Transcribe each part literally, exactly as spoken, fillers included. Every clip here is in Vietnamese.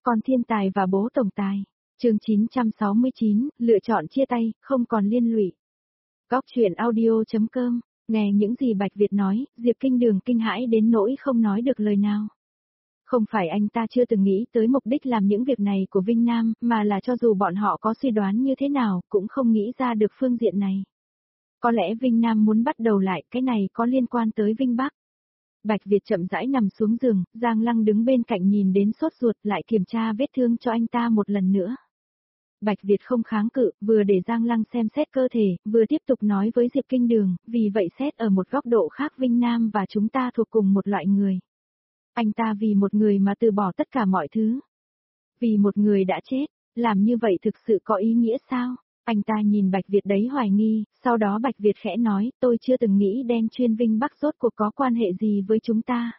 Con thiên tài và bố tổng tài. Chương chín trăm sáu mươi chín, lựa chọn chia tay, không còn liên lụy. Góc truyện audio.com, nghe những gì Bạch Việt nói, Diệp Kinh Đường kinh hãi đến nỗi không nói được lời nào. Không phải anh ta chưa từng nghĩ tới mục đích làm những việc này của Vinh Nam, mà là cho dù bọn họ có suy đoán như thế nào, cũng không nghĩ ra được phương diện này. Có lẽ Vinh Nam muốn bắt đầu lại, cái này có liên quan tới Vinh Bắc. Bạch Việt chậm rãi nằm xuống giường, Giang Lăng đứng bên cạnh nhìn đến sốt ruột, lại kiểm tra vết thương cho anh ta một lần nữa. Bạch Việt không kháng cự, vừa để Giang Lăng xem xét cơ thể, vừa tiếp tục nói với Diệp Kinh Đường, vì vậy xét ở một góc độ khác Vinh Nam và chúng ta thuộc cùng một loại người. Anh ta vì một người mà từ bỏ tất cả mọi thứ. Vì một người đã chết, làm như vậy thực sự có ý nghĩa sao? Anh ta nhìn Bạch Việt đấy hoài nghi, sau đó Bạch Việt khẽ nói, tôi chưa từng nghĩ đen chuyên Vinh Bắc rốt cuộc có quan hệ gì với chúng ta.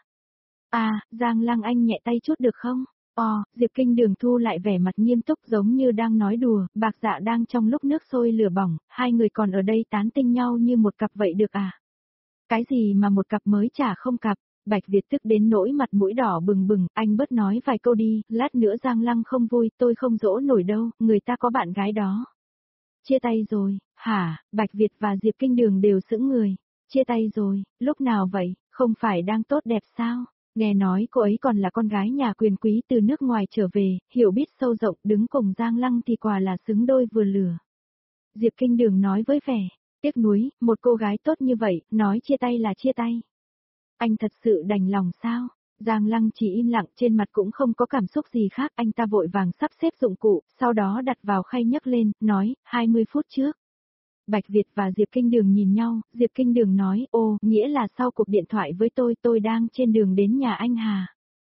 À, Giang Lăng anh nhẹ tay chút được không? Ồ, Diệp Kinh Đường thu lại vẻ mặt nghiêm túc giống như đang nói đùa, Bạc Dạ đang trong lúc nước sôi lửa bỏng, hai người còn ở đây tán tinh nhau như một cặp vậy được à? Cái gì mà một cặp mới chả không cặp? Bạch Việt tức đến nỗi mặt mũi đỏ bừng bừng, anh bớt nói vài câu đi, lát nữa Giang Lăng không vui, tôi không dỗ nổi đâu, người ta có bạn gái đó. Chia tay rồi, hả? Bạch Việt và Diệp Kinh Đường đều sững người. Chia tay rồi, lúc nào vậy, không phải đang tốt đẹp sao? Nghe nói cô ấy còn là con gái nhà quyền quý từ nước ngoài trở về, hiểu biết sâu rộng, đứng cùng Giang Lăng thì quả là xứng đôi vừa lửa. Diệp Kinh Đường nói với vẻ tiếc nuối, một cô gái tốt như vậy, nói chia tay là chia tay. Anh thật sự đành lòng sao? Giang Lăng chỉ im lặng, trên mặt cũng không có cảm xúc gì khác, anh ta vội vàng sắp xếp dụng cụ, sau đó đặt vào khay nhấc lên, nói, hai mươi phút trước. Bạch Việt và Diệp Kinh Đường nhìn nhau, Diệp Kinh Đường nói, ô, nghĩa là sau cuộc điện thoại với tôi, tôi đang trên đường đến nhà anh Hà.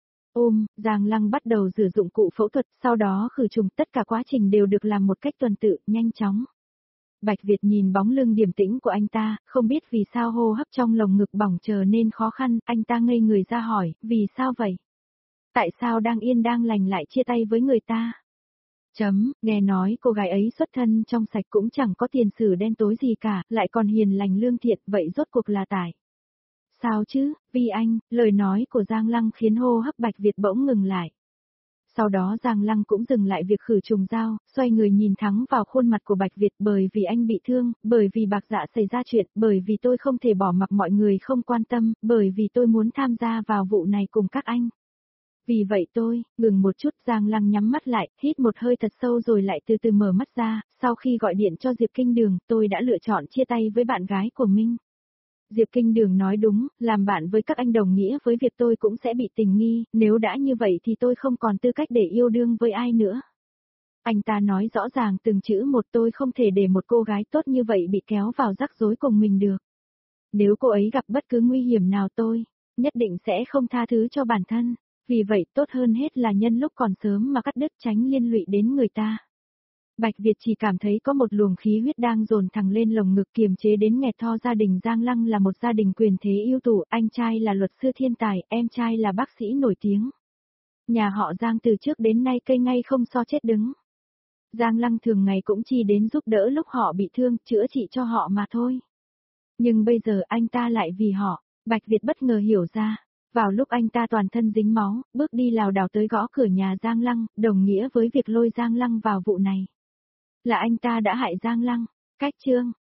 Ôm, Giang Lăng bắt đầu sử dụng cụ phẫu thuật, sau đó khử trùng, tất cả quá trình đều được làm một cách tuần tự, nhanh chóng. Bạch Việt nhìn bóng lưng điềm tĩnh của anh ta, không biết vì sao hô hấp trong lồng ngực bỏng trở nên khó khăn, anh ta ngây người ra hỏi, vì sao vậy? Tại sao đang yên đang lành lại chia tay với người ta? Chấm, nghe nói cô gái ấy xuất thân trong sạch cũng chẳng có tiền sử đen tối gì cả, lại còn hiền lành lương thiện, vậy rốt cuộc là tại sao chứ, vì anh, lời nói của Giang Lăng khiến hô hấp Bạch Việt bỗng ngừng lại. Sau đó Giang Lăng cũng dừng lại việc khử trùng dao, xoay người nhìn thẳng vào khuôn mặt của Bạch Việt, bởi vì anh bị thương, bởi vì Bạc Dạ xảy ra chuyện, bởi vì tôi không thể bỏ mặc mọi người không quan tâm, bởi vì tôi muốn tham gia vào vụ này cùng các anh. Vì vậy tôi, ngừng một chút, Giang Lăng nhắm mắt lại, hít một hơi thật sâu rồi lại từ từ mở mắt ra, sau khi gọi điện cho Diệp Kinh Đường, tôi đã lựa chọn chia tay với bạn gái của mình. Diệp Kinh Đường nói đúng, làm bạn với các anh đồng nghĩa với việc tôi cũng sẽ bị tình nghi, nếu đã như vậy thì tôi không còn tư cách để yêu đương với ai nữa. Anh ta nói rõ ràng từng chữ một, tôi không thể để một cô gái tốt như vậy bị kéo vào rắc rối cùng mình được. Nếu cô ấy gặp bất cứ nguy hiểm nào tôi, nhất định sẽ không tha thứ cho bản thân, vì vậy tốt hơn hết là nhân lúc còn sớm mà cắt đứt tránh liên lụy đến người ta. Bạch Việt chỉ cảm thấy có một luồng khí huyết đang dồn thẳng lên lồng ngực, kiềm chế đến nghẹt tho. Gia đình Giang Lăng là một gia đình quyền thế ưu tú, anh trai là luật sư thiên tài, em trai là bác sĩ nổi tiếng. Nhà họ Giang từ trước đến nay cây ngay không so chết đứng. Giang Lăng thường ngày cũng chỉ đến giúp đỡ lúc họ bị thương, chữa trị cho họ mà thôi. Nhưng bây giờ anh ta lại vì họ, Bạch Việt bất ngờ hiểu ra. Vào lúc anh ta toàn thân dính máu, bước đi lảo đảo tới gõ cửa nhà Giang Lăng, đồng nghĩa với việc lôi Giang Lăng vào vụ này. Là anh ta đã hại Giang Lăng. Cách chương